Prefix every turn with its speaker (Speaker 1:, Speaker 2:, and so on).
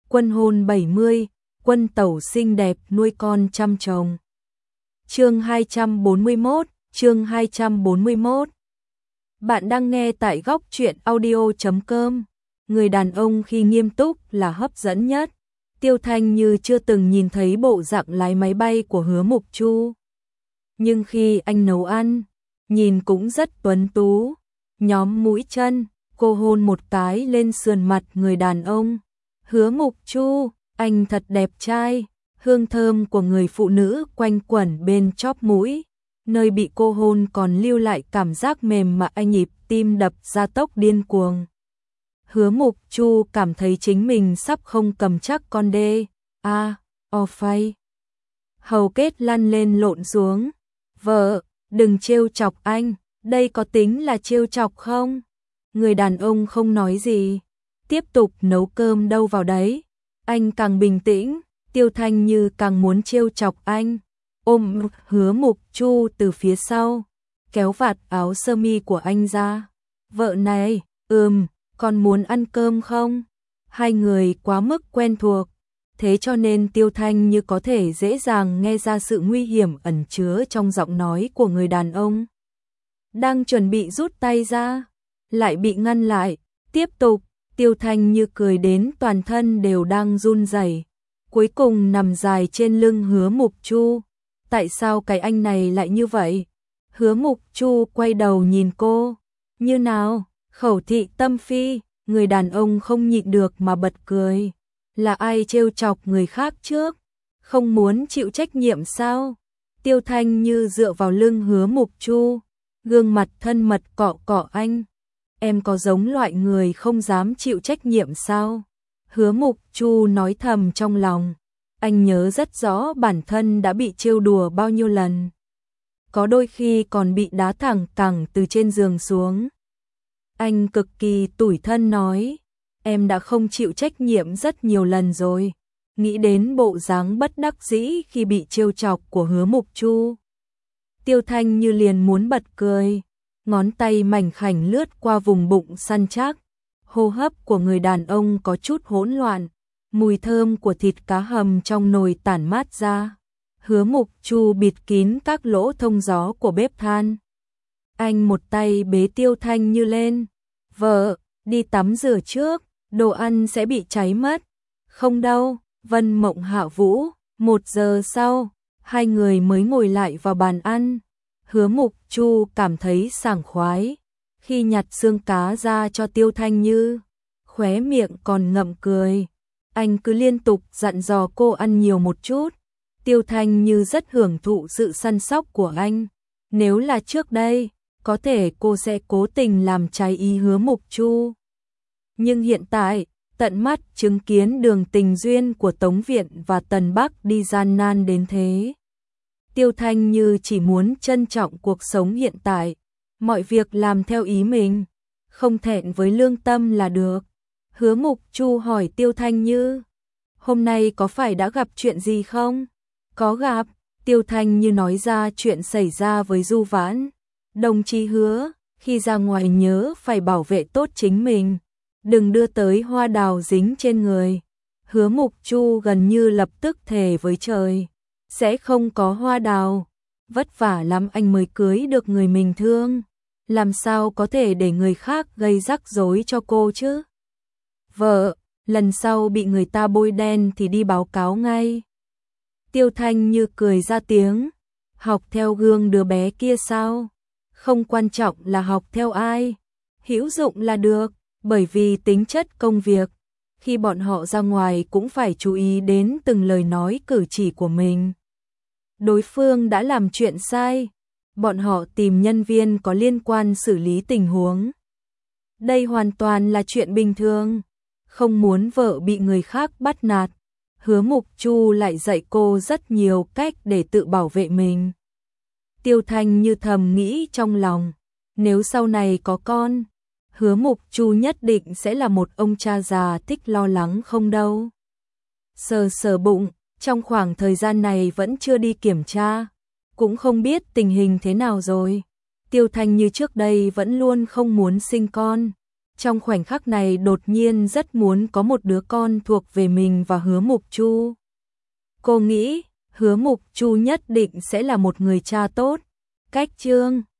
Speaker 1: Quân hôn 70, quân tẩu xinh đẹp nuôi con chăm chồng. Chương 241. Bạn đang nghe tại góc truyện audio.com. Người đàn ông khi nghiêm túc là hấp dẫn nhất. Tiêu Thanh như chưa từng nhìn thấy bộ dạng lái máy bay của Hứa Mục Chu. Nhưng khi anh nấu ăn, nhìn cũng rất tuấn tú. Nhóm mũi chân, cô hôn một cái lên sườn mặt người đàn ông. Hứa Mục Chu, anh thật đẹp trai. Hương thơm của người phụ nữ quanh quẩn bên chóp mũi, nơi bị cô hôn còn lưu lại cảm giác mềm mại, nhịp tim đập gia tốc điên cuồng. Hứa Mục Chu cảm thấy chính mình sắp không cầm chắc con đê. Phây. Hầu kết lăn lên lộn xuống. Vợ, đừng trêu chọc anh, đây có tính là trêu chọc không? Người đàn ông không nói gì, tiếp tục nấu cơm đâu vào đấy. Anh càng bình tĩnh, Tiêu Thanh như càng muốn trêu chọc anh. Ôm Hứa Mục Chu từ phía sau, kéo vạt áo sơ mi của anh ra. Vợ này, con muốn ăn cơm không? Hai người quá mức quen thuộc, thế cho nên Tiêu Thanh như có thể dễ dàng nghe ra sự nguy hiểm ẩn chứa trong giọng nói của người đàn ông. Đang chuẩn bị rút tay ra, lại bị ngăn lại. Tiếp tục, Tiêu Thanh như cười đến toàn thân đều đang run rẩy. Cuối cùng nằm dài trên lưng Hứa Mục Chu. Tại sao cái anh này lại như vậy? Hứa Mục Chu quay đầu nhìn cô. Như nào? Khẩu thị tâm phi. Người đàn ông không nhịn được mà bật cười. Là ai trêu chọc người khác trước? Không muốn chịu trách nhiệm sao? Tiêu Thanh như dựa vào lưng Hứa Mục Chu, gương mặt thân mật cọ cọ anh. Em có giống loại người không dám chịu trách nhiệm sao? Hứa Mục Chu nói thầm trong lòng. Anh nhớ rất rõ bản thân đã bị trêu đùa bao nhiêu lần. Có đôi khi còn bị đá thẳng cẳng từ trên giường xuống. Anh cực kỳ tủi thân nói. Em đã không chịu trách nhiệm rất nhiều lần rồi. Nghĩ đến bộ dáng bất đắc dĩ khi bị trêu chọc của Hứa Mục Chu, Tiêu Thanh như liền muốn bật cười. Ngón tay mảnh khảnh lướt qua vùng bụng săn chắc. Hô hấp của người đàn ông có chút hỗn loạn. Mùi thơm của thịt cá hầm trong nồi tản mát ra. Hứa Mục Chu bịt kín các lỗ thông gió của bếp than. Anh một tay bế Tiêu Thanh như lên. Vợ, đi tắm rửa trước, đồ ăn sẽ bị cháy mất. Không đâu, Vân Mộng Hạ Vũ. 1 giờ sau, hai người mới ngồi lại vào bàn ăn. Hứa Mục Chu cảm thấy sảng khoái khi nhặt xương cá ra cho Tiêu Thanh như, khóe miệng còn ngậm cười. Anh cứ liên tục dặn dò cô ăn nhiều một chút. Tiêu Thanh như rất hưởng thụ sự săn sóc của anh. Nếu là trước đây, có thể cô sẽ cố tình làm trái ý Hứa Mục Chu. Nhưng hiện tại, tận mắt chứng kiến đường tình duyên của Tống Viện và Tần Bắc đi gian nan đến thế, Tiêu Thanh như chỉ muốn trân trọng cuộc sống hiện tại, mọi việc làm theo ý mình, không thẹn với lương tâm là được. Hứa Mục Chu hỏi Tiêu Thanh như, hôm nay có phải đã gặp chuyện gì không? Có gặp. Tiêu Thanh như nói ra chuyện xảy ra với Du Vãn. Đồng chí Hứa, khi ra ngoài nhớ phải bảo vệ tốt chính mình, đừng đưa tới hoa đào dính trên người. Hứa Mục Chu gần như lập tức thề với trời, sẽ không có hoa đào. Vất vả lắm anh mới cưới được người mình thương, làm sao có thể để người khác gây rắc rối cho cô chứ? Vợ, lần sau bị người ta bôi đen thì đi báo cáo ngay. Tiêu Thanh như cười ra tiếng. Học theo gương đứa bé kia sao? Không quan trọng là học theo ai, hữu dụng là được, bởi vì tính chất công việc, khi bọn họ ra ngoài cũng phải chú ý đến từng lời nói cử chỉ của mình. Đối phương đã làm chuyện sai, bọn họ tìm nhân viên có liên quan xử lý tình huống. Đây hoàn toàn là chuyện bình thường, không muốn vợ bị người khác bắt nạt. Hứa Mục Chu lại dạy cô rất nhiều cách để tự bảo vệ mình. Tiêu Thanh như thầm nghĩ trong lòng, nếu sau này có con, Hứa Mục Chu nhất định sẽ là một ông cha già thích lo lắng không đâu. Sờ sờ bụng, trong khoảng thời gian này vẫn chưa đi kiểm tra, cũng không biết tình hình thế nào rồi. Tiêu Thanh như trước đây vẫn luôn không muốn sinh con, trong khoảnh khắc này đột nhiên rất muốn có một đứa con thuộc về mình và Hứa Mục Chu. Cô nghĩ, Hứa Mục Chu nhất định sẽ là một người cha tốt. Cách chương